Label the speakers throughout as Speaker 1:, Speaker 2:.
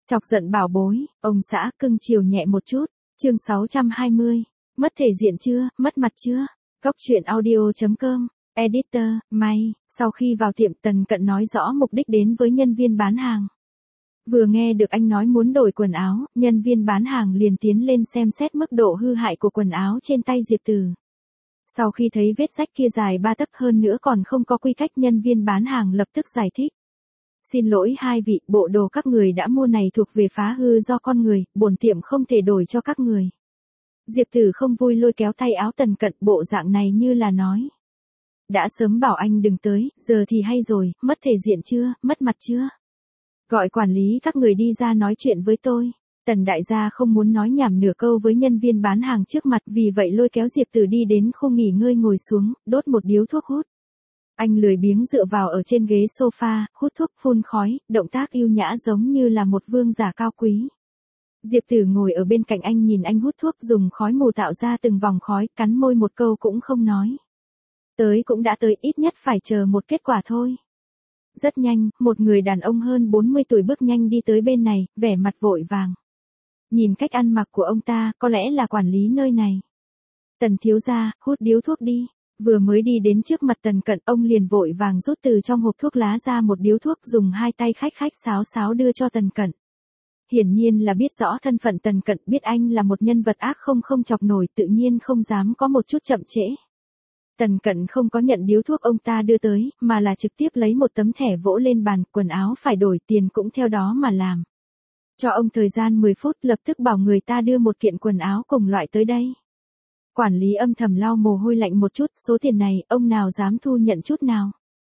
Speaker 1: Chọc giận bảo bối, ông xã cưng chiều nhẹ một chút. Chương 620. Mất thể diện chưa, mất mặt chưa? Góc truyện audio.com. Editor, May. Sau khi vào tiệm, Tần Cận nói rõ mục đích đến với nhân viên bán hàng. Vừa nghe được anh nói muốn đổi quần áo, nhân viên bán hàng liền tiến lên xem xét mức độ hư hại của quần áo trên tay Diệp Tử. Sau khi thấy vết rách kia dài 3 tấc hơn nữa còn không có quy cách, nhân viên bán hàng lập tức giải thích. Xin lỗi hai vị, bộ đồ các người đã mua này thuộc về phá hư do con người, bổn tiệm không thể đổi cho các người. Diệp Tử không vui lôi kéo tay áo Tần Cận, bộ dạng này như là nói. Đã sớm bảo anh đừng tới, giờ thì hay rồi, mất thể diện chưa, mất mặt chưa? Gọi quản lý các người đi ra nói chuyện với tôi. Tần đại gia không muốn nói nhảm nửa câu với nhân viên bán hàng trước mặt, vì vậy lôi kéo Diệp Tử đi đến khu nghỉ ngơi ngồi xuống, đốt một điếu thuốc hút. Anh lười biếng dựa vào ở trên ghế sofa, hút thuốc phun khói, động tác yêu nhã giống như là một vương giả cao quý. Diệp Tử ngồi ở bên cạnh anh nhìn anh hút thuốc, dùng khói mù tạo ra từng vòng khói, cắn môi một câu cũng không nói. Tới cũng đã tới, ít nhất phải chờ một kết quả thôi. Rất nhanh, một người đàn ông hơn 40 tuổi bước nhanh đi tới bên này, vẻ mặt vội vàng. Nhìn cách ăn mặc của ông ta, có lẽ là quản lý nơi này. Tần thiếu gia, hút điếu thuốc đi. Vừa mới đi đến trước mặt Tần Cận, ông liền vội vàng rút từ trong hộp thuốc lá ra một điếu thuốc, dùng hai tay khách khách sáo sáo đưa cho Tần Cận. Hiển nhiên là biết rõ thân phận Tần Cận, biết anh là một nhân vật ác không chọc nổi, tự nhiên không dám có một chút chậm trễ. Tần Cận không có nhận điếu thuốc ông ta đưa tới, mà là trực tiếp lấy một tấm thẻ vỗ lên bàn, quần áo phải đổi, tiền cũng theo đó mà làm. Cho ông thời gian 10 phút, lập tức bảo người ta đưa một kiện quần áo cùng loại tới đây. Quản lý âm thầm lau mồ hôi lạnh một chút, số tiền này, ông nào dám thu nhận chút nào.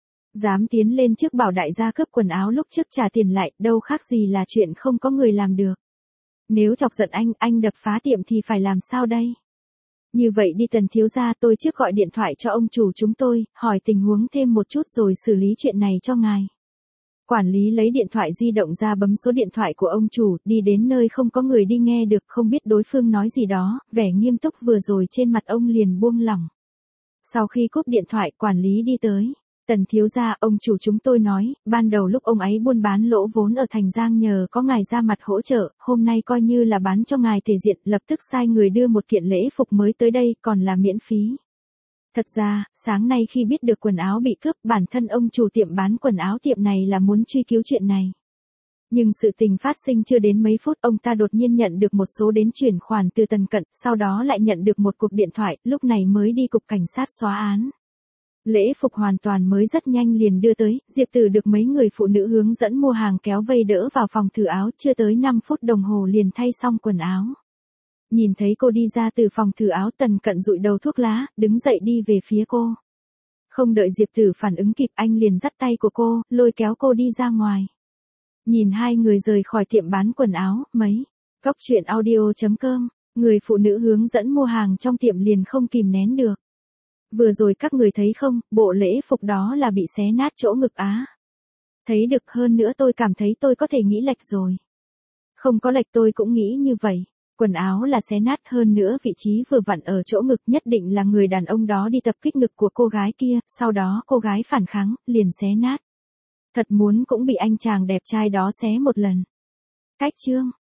Speaker 1: Dám tiến lên trước bảo đại gia cướp quần áo lúc trước trả tiền lại, đâu khác gì là chuyện không có người làm được. Nếu chọc giận anh đập phá tiệm thì phải làm sao đây? Như vậy đi Tần thiếu gia, tôi trước gọi điện thoại cho ông chủ chúng tôi, hỏi tình huống thêm một chút rồi xử lý chuyện này cho ngài. Quản lý lấy điện thoại di động ra bấm số điện thoại của ông chủ, đi đến nơi không có người đi nghe được, không biết đối phương nói gì đó, vẻ nghiêm túc vừa rồi trên mặt ông liền buông lỏng. Sau khi cúp điện thoại, quản lý đi tới. Tần thiếu gia, ông chủ chúng tôi nói, ban đầu lúc ông ấy buôn bán lỗ vốn ở Thành Giang nhờ có ngài ra mặt hỗ trợ, hôm nay coi như là bán cho ngài thể diện, lập tức sai người đưa một kiện lễ phục mới tới đây, còn là miễn phí. Thật ra, sáng nay khi biết được quần áo bị cướp, bản thân ông chủ tiệm bán quần áo tiệm này là muốn truy cứu chuyện này. Nhưng sự tình phát sinh chưa đến mấy phút, ông ta đột nhiên nhận được một số đến chuyển khoản từ Tần Cận, sau đó lại nhận được một cuộc điện thoại, lúc này mới đi cục cảnh sát xóa án. Lễ phục hoàn toàn mới rất nhanh liền đưa tới, Diệp Tử được mấy người phụ nữ hướng dẫn mua hàng kéo vây đỡ vào phòng thử áo, chưa tới 5 phút đồng hồ liền thay xong quần áo. Nhìn thấy cô đi ra từ phòng thử áo, Tần Cận dụi đầu thuốc lá, đứng dậy đi về phía cô. Không đợi Diệp Tử phản ứng kịp, anh liền dắt tay của cô, lôi kéo cô đi ra ngoài. Nhìn hai người rời khỏi tiệm bán quần áo, Góc truyện audio.com, người phụ nữ hướng dẫn mua hàng trong tiệm liền không kìm nén được. Vừa rồi các người thấy không, bộ lễ phục đó là bị xé nát chỗ ngực á. Thấy được, hơn nữa tôi cảm thấy tôi có thể nghĩ lệch rồi. Không có lệch, tôi cũng nghĩ như vậy. Quần áo là xé nát, hơn nữa vị trí vừa vặn ở chỗ ngực, nhất định là người đàn ông đó đi tập kích ngực của cô gái kia, sau đó cô gái phản kháng, liền xé nát. Thật muốn cũng bị anh chàng đẹp trai đó xé một lần. Cách chương.